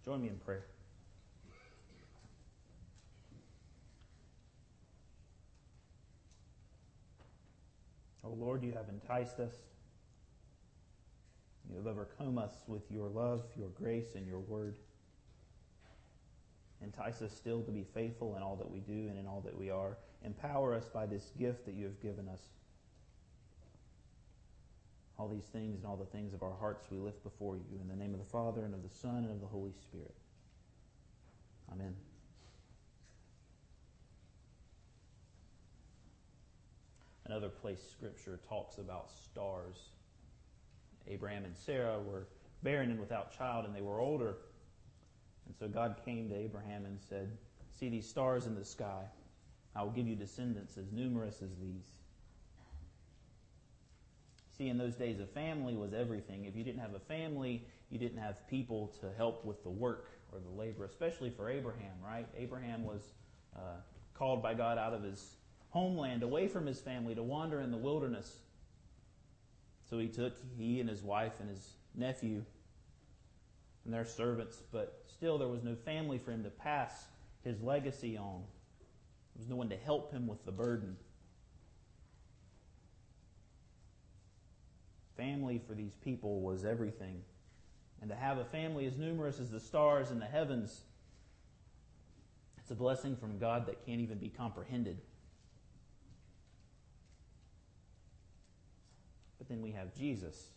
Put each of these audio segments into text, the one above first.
Join me in prayer. Oh Lord, you have enticed us. You have overcome us with your love, your grace, and your word. Entice us still to be faithful in all that we do and in all that we are. Empower us by this gift that you have given us. All these things and all the things of our hearts we lift before you. In the name of the Father, and of the Son, and of the Holy Spirit. Amen. Another place Scripture talks about stars. Abraham and Sarah were barren and without child, and they were older. And so God came to Abraham and said, "See these stars in the sky. I will give you descendants as numerous as these." See, in those days, a family was everything. If you didn't have a family, you didn't have people to help with the work or the labor, especially for Abraham, right? Abraham was called by God out of his homeland, away from his family, to wander in the wilderness. So he and his wife and his nephew and their servants, but still there was no family for him to pass his legacy on. There was no one to help him with the burden. Family for these people was everything. And to have a family as numerous as the stars in the heavens, it's a blessing from God that can't even be comprehended. But then we have Jesus.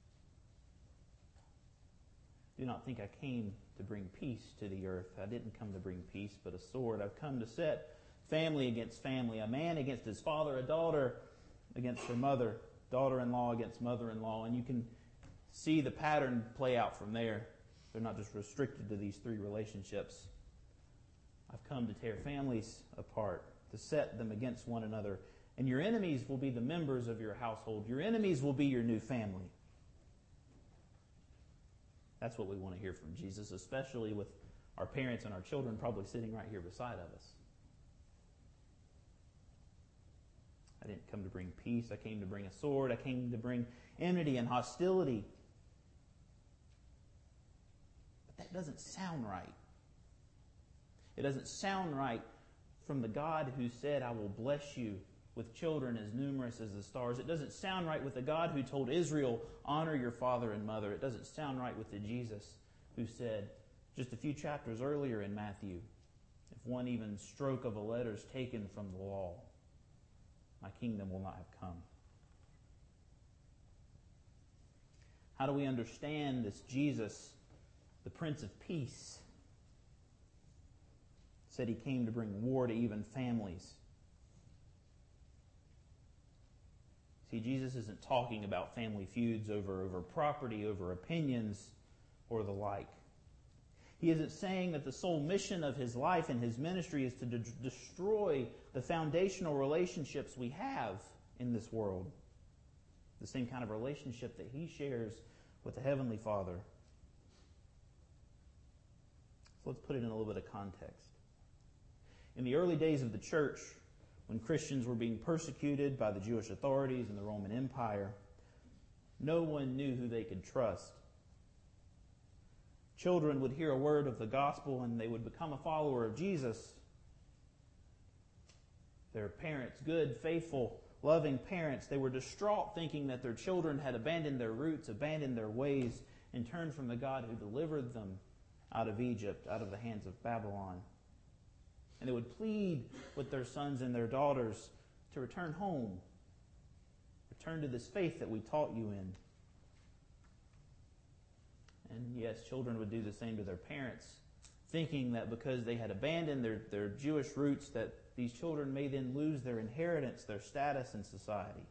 Do not think I came to bring peace to the earth. I didn't come to bring peace, but a sword. I've come to set family against family, a man against his father, a daughter against her mother, daughter-in-law against mother-in-law. And you can see the pattern play out from there. They're not just restricted to these three relationships. I've come to tear families apart, to set them against one another. And your enemies will be the members of your household. Your enemies will be your new family. That's what we want to hear from Jesus, especially with our parents and our children probably sitting right here beside of us. I didn't come to bring peace. I came to bring a sword. I came to bring enmity and hostility. But that doesn't sound right. It doesn't sound right from the God who said, "I will bless you with children as numerous as the stars." It doesn't sound right with the God who told Israel, "Honor your father and mother." It doesn't sound right with the Jesus who said, just a few chapters earlier in Matthew, "If one even stroke of a letter is taken from the law, my kingdom will not have come." How do we understand this Jesus, the Prince of Peace? Said he came to bring war to even families. See, Jesus isn't talking about family feuds over property, over opinions, or the like. He isn't saying that the sole mission of his life and his ministry is to destroy the foundational relationships we have in this world. The same kind of relationship that he shares with the Heavenly Father. So let's put it in a little bit of context. In the early days of the church, when Christians were being persecuted by the Jewish authorities and the Roman Empire, no one knew who they could trust. Children would hear a word of the gospel and they would become a follower of Jesus. Their parents, good, faithful, loving parents, they were distraught thinking that their children had abandoned their roots, abandoned their ways, and turned from the God who delivered them out of Egypt, out of the hands of Babylon. And they would plead with their sons and their daughters to return home. Return to this faith that we taught you in. And yes, children would do the same to their parents, thinking that because they had abandoned their Jewish roots, that these children may then lose their inheritance, their status in society.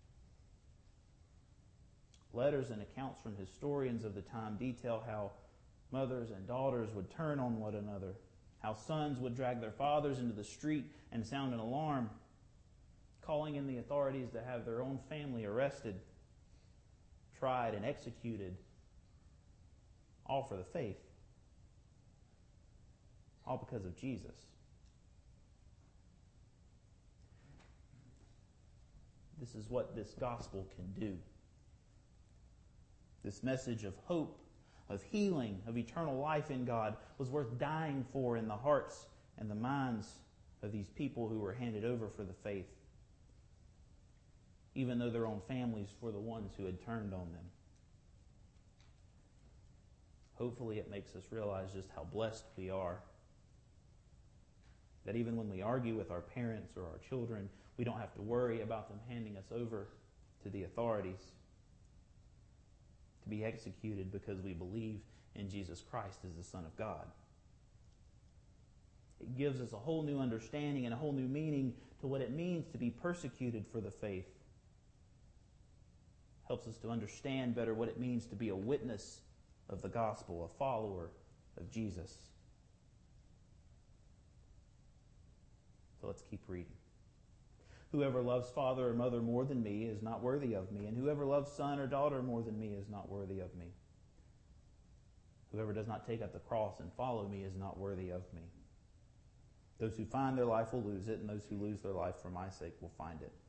Letters and accounts from historians of the time detail how mothers and daughters would turn on one another, how sons would drag their fathers into the street and sound an alarm, calling in the authorities to have their own family arrested, tried, and executed, all for the faith. All because of Jesus. This is what this gospel can do. This message of hope, of healing, of eternal life in God was worth dying for in the hearts and the minds of these people who were handed over for the faith, even though their own families were the ones who had turned on them. Hopefully it makes us realize just how blessed we are. That even when we argue with our parents or our children, we don't have to worry about them handing us over to the authorities to be executed because we believe in Jesus Christ as the Son of God. It gives us a whole new understanding and a whole new meaning to what it means to be persecuted for the faith. Helps us to understand better what it means to be a witness of the gospel, a follower of Jesus. So let's keep reading. Whoever loves father or mother more than me is not worthy of me, and whoever loves son or daughter more than me is not worthy of me. Whoever does not take up the cross and follow me is not worthy of me. Those who find their life will lose it, and those who lose their life for my sake will find it.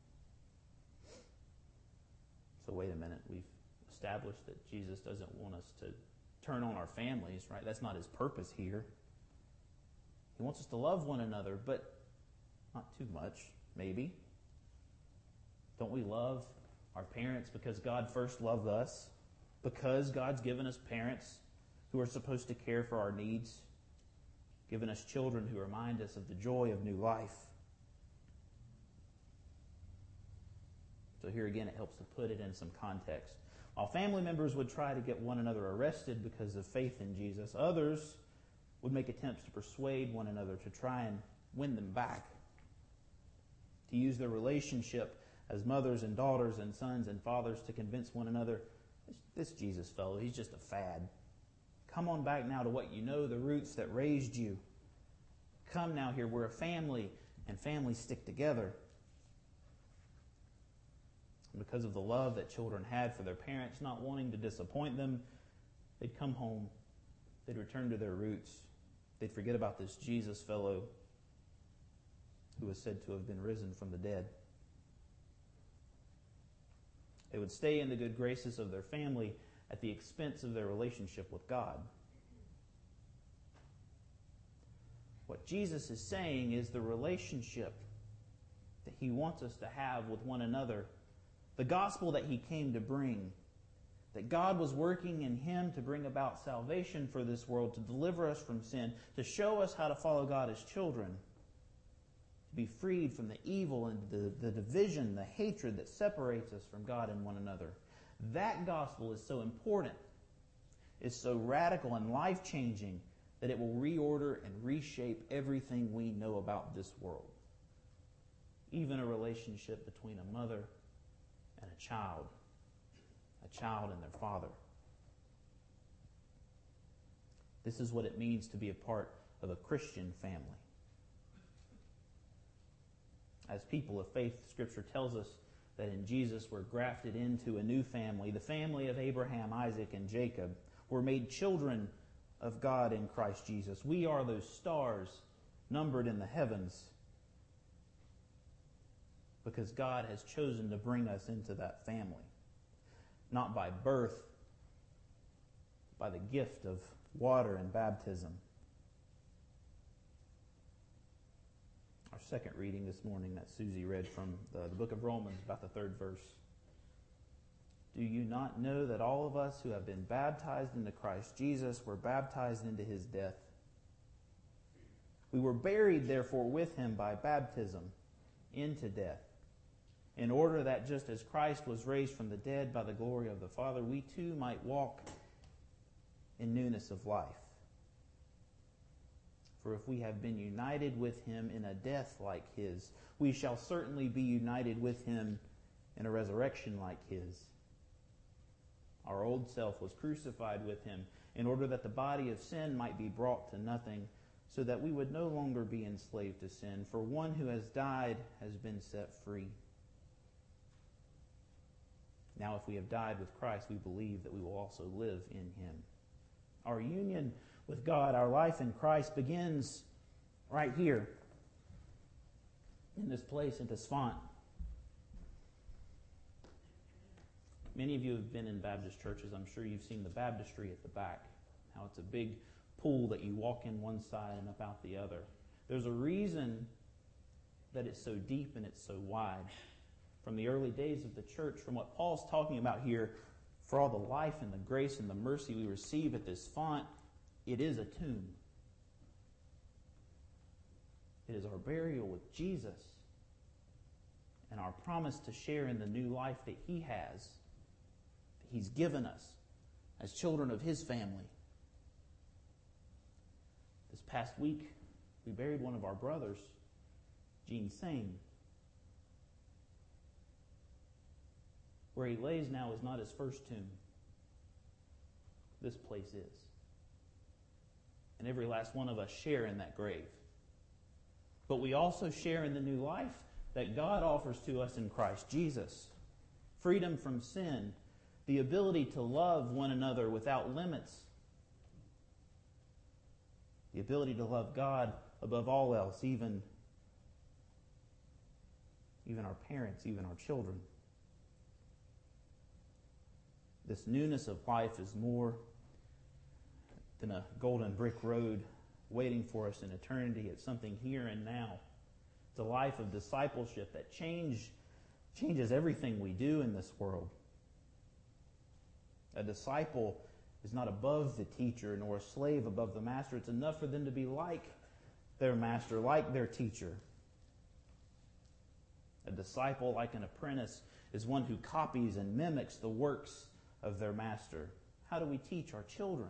So wait a minute, we've established that Jesus doesn't want us to turn on our families, right? That's not his purpose here. He wants us to love one another, but not too much, maybe. Don't we love our parents because God first loved us? Because God's given us parents who are supposed to care for our needs, given us children who remind us of the joy of new life. So here again, it helps to put it in some context. While family members would try to get one another arrested because of faith in Jesus, others would make attempts to persuade one another to try and win them back, to use their relationship as mothers and daughters and sons and fathers to convince one another, this Jesus fellow, he's just a fad. Come on back now to what you know, the roots that raised you. Come now here, we're a family, and families stick together. And because of the love that children had for their parents, not wanting to disappoint them, they'd come home, they'd return to their roots, they'd forget about this Jesus fellow who was said to have been risen from the dead. They would stay in the good graces of their family at the expense of their relationship with God. What Jesus is saying is the relationship that he wants us to have with one another, the gospel that he came to bring, that God was working in him to bring about salvation for this world, to deliver us from sin, to show us how to follow God as children, to be freed from the evil and the division, the hatred that separates us from God and one another. That gospel is so important, is so radical and life-changing that it will reorder and reshape everything we know about this world. Even a relationship between a mother and a child and their father. This is what it means to be a part of a Christian family. As people of faith, Scripture tells us that in Jesus we're grafted into a new family, the family of Abraham, Isaac, and Jacob. We're made children of God in Christ Jesus. We are those stars numbered in the heavens because God has chosen to bring us into that family. Not by birth, by the gift of water and baptism. Our second reading this morning that Susie read from the book of Romans, about the third verse. Do you not know that all of us who have been baptized into Christ Jesus were baptized into his death? We were buried, therefore, with him by baptism into death, in order that just as Christ was raised from the dead by the glory of the Father, we too might walk in newness of life. For if we have been united with him in a death like his, we shall certainly be united with him in a resurrection like his. Our old self was crucified with him in order that the body of sin might be brought to nothing, so that we would no longer be enslaved to sin. For one who has died has been set free. Now if we have died with Christ, we believe that we will also live in him. Our union with God, our life in Christ, begins right here, in this place, in this font. Many of you have been in Baptist churches. I'm sure you've seen the baptistry at the back. how it's a big pool that you walk in one side and up out the other. There's a reason that it's so deep and it's so wide. From the early days of the church, from what Paul's talking about here, for all the life and the grace and the mercy we receive at this font, it is a tomb. It is our burial with Jesus and our promise to share in the new life that He has, that He's given us as children of His family. This past week, we buried one of our brothers, Gene Singh. Where he lays now is not his first tomb. This place is. And every last one of us share in that grave. But we also share in the new life that God offers to us in Christ Jesus. Freedom from sin, the ability to love one another without limits, the ability to love God above all else, even our parents, even our children. This newness of life is more than a golden brick road waiting for us in eternity. It's something here and now. It's a life of discipleship that changes everything we do in this world. A disciple is not above the teacher, nor a slave above the master. It's enough for them to be like their master, like their teacher. A disciple, like an apprentice, is one who copies and mimics the works of their master. How do we teach our children?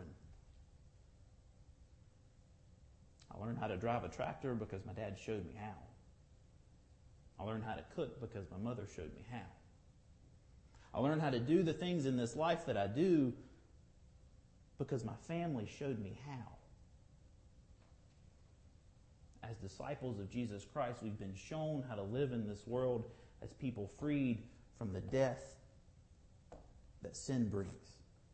I learned how to drive a tractor because my dad showed me how. I learned how to cook because my mother showed me how. I learned how to do the things in this life that I do because my family showed me how. As disciples of Jesus Christ, we've been shown how to live in this world as people freed from the death that sin brings.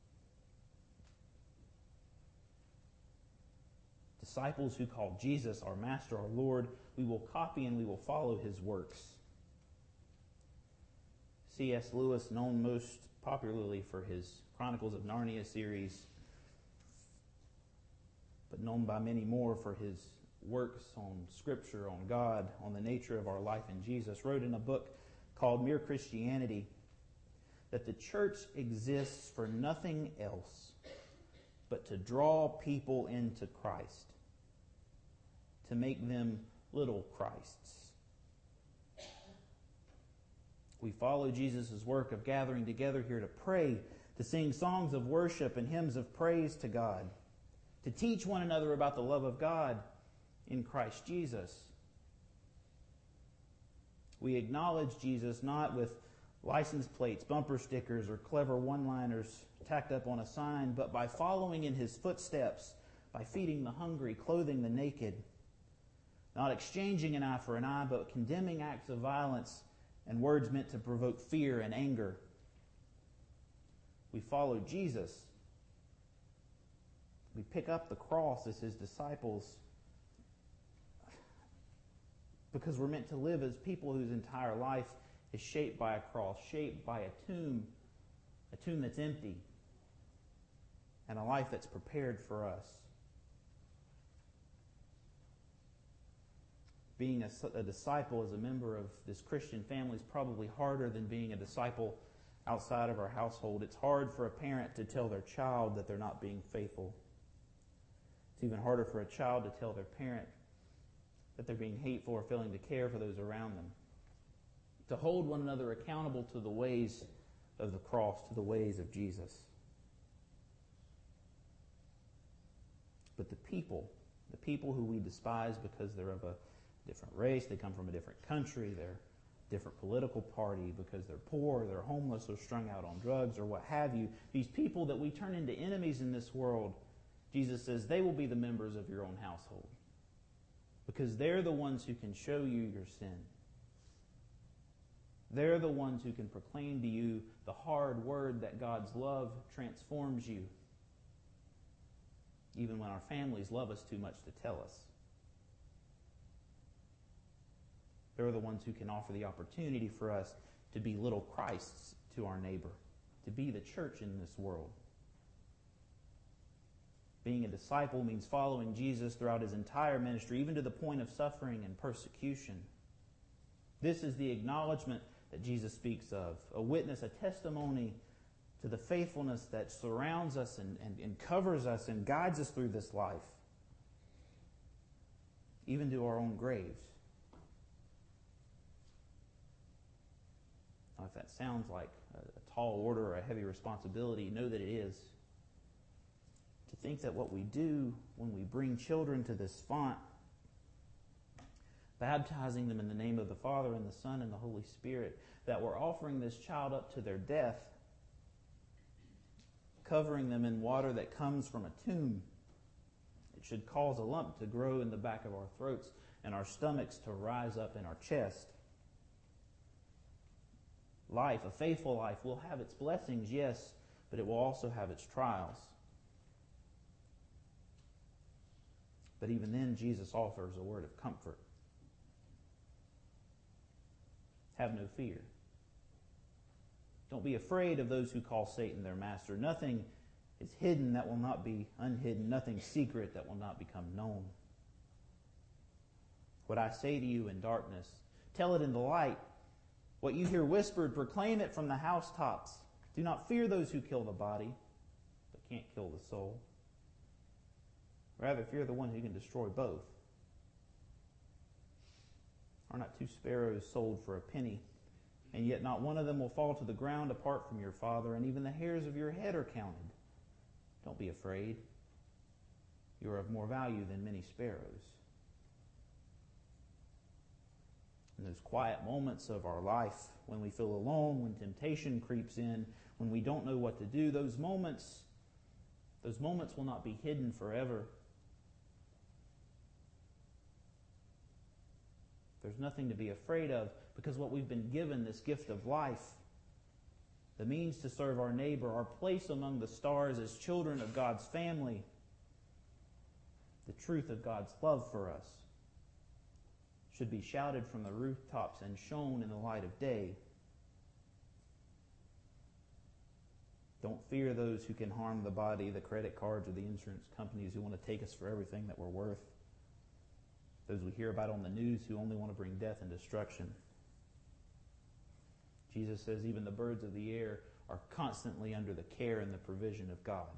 Disciples who call Jesus our Master, our Lord, we will copy and we will follow His works. C.S. Lewis, known most popularly for his Chronicles of Narnia series, but known by many more for his works on Scripture, on God, on the nature of our life in Jesus, wrote in a book called Mere Christianity that the church exists for nothing else but to draw people into Christ, to make them little Christs. We follow Jesus' work of gathering together here to pray, to sing songs of worship and hymns of praise to God, to teach one another about the love of God in Christ Jesus. We acknowledge Jesus not with license plates, bumper stickers, or clever one-liners tacked up on a sign, but by following in His footsteps, by feeding the hungry, clothing the naked, not exchanging an eye for an eye, but condemning acts of violence and words meant to provoke fear and anger. We follow Jesus. We pick up the cross as His disciples because we're meant to live as people whose entire life is shaped by a cross, shaped by a tomb that's empty, and a life that's prepared for us. Being a disciple as a member of this Christian family is probably harder than being a disciple outside of our household. It's hard for a parent to tell their child that they're not being faithful. It's even harder for a child to tell their parent that they're being hateful or failing to care for those around them. To hold one another accountable to the ways of the cross, to the ways of Jesus. But the people who we despise because they're of a different race, they come from a different country, they're a different political party, because they're poor, they're homeless, or strung out on drugs, or what have you, these people that we turn into enemies in this world, Jesus says they will be the members of your own household. Because they're the ones who can show you your sin. They're the ones who can proclaim to you the hard word that God's love transforms you, even when our families love us too much to tell us. They're the ones who can offer the opportunity for us to be little Christs to our neighbor, to be the church in this world. Being a disciple means following Jesus throughout his entire ministry, even to the point of suffering and persecution. This is the acknowledgement that Jesus speaks of, a witness, a testimony to the faithfulness that surrounds us and covers us and guides us through this life, even to our own graves. Now, if that sounds like a tall order or a heavy responsibility, know that it is. To think that what we do when we bring children to this font, baptizing them in the name of the Father and the Son and the Holy Spirit, that we're offering this child up to their death, covering them in water that comes from a tomb. It should cause a lump to grow in the back of our throats and our stomachs to rise up in our chest. Life, a faithful life, will have its blessings, yes, but it will also have its trials. But even then, Jesus offers a word of comfort. Have no fear. Don't be afraid of those who call Satan their master. Nothing is hidden that will not be unhidden. Nothing secret that will not become known. What I say to you in darkness, tell it in the light. What you hear whispered, proclaim it from the housetops. Do not fear those who kill the body, but can't kill the soul. Rather, fear the one who can destroy both. Are not 2 sparrows sold for a penny, and yet not one of them will fall to the ground apart from your Father, and even the hairs of your head are counted. Don't be afraid. You are of more value than many sparrows. In those quiet moments of our life, when we feel alone, when temptation creeps in, when we don't know what to do, those moments will not be hidden forever. There's nothing to be afraid of, because what we've been given, this gift of life, the means to serve our neighbor, our place among the stars as children of God's family, the truth of God's love for us, should be shouted from the rooftops and shown in the light of day. Don't fear those who can harm the body, the credit cards or the insurance companies who want to take us for everything that we're worth. Those we hear about on the news who only want to bring death and destruction. Jesus says even the birds of the air are constantly under the care and the provision of God.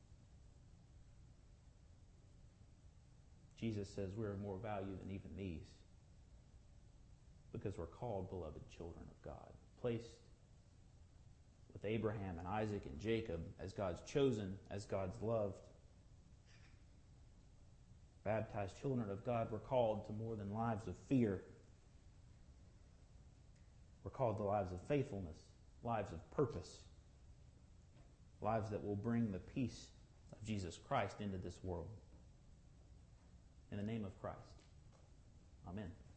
Jesus says we're of more value than even these, because we're called beloved children of God, placed with Abraham and Isaac and Jacob as God's chosen, as God's loved. Baptized children of God, we're called to more than lives of fear. We're called to lives of faithfulness, lives of purpose, lives that will bring the peace of Jesus Christ into this world. In the name of Christ. Amen.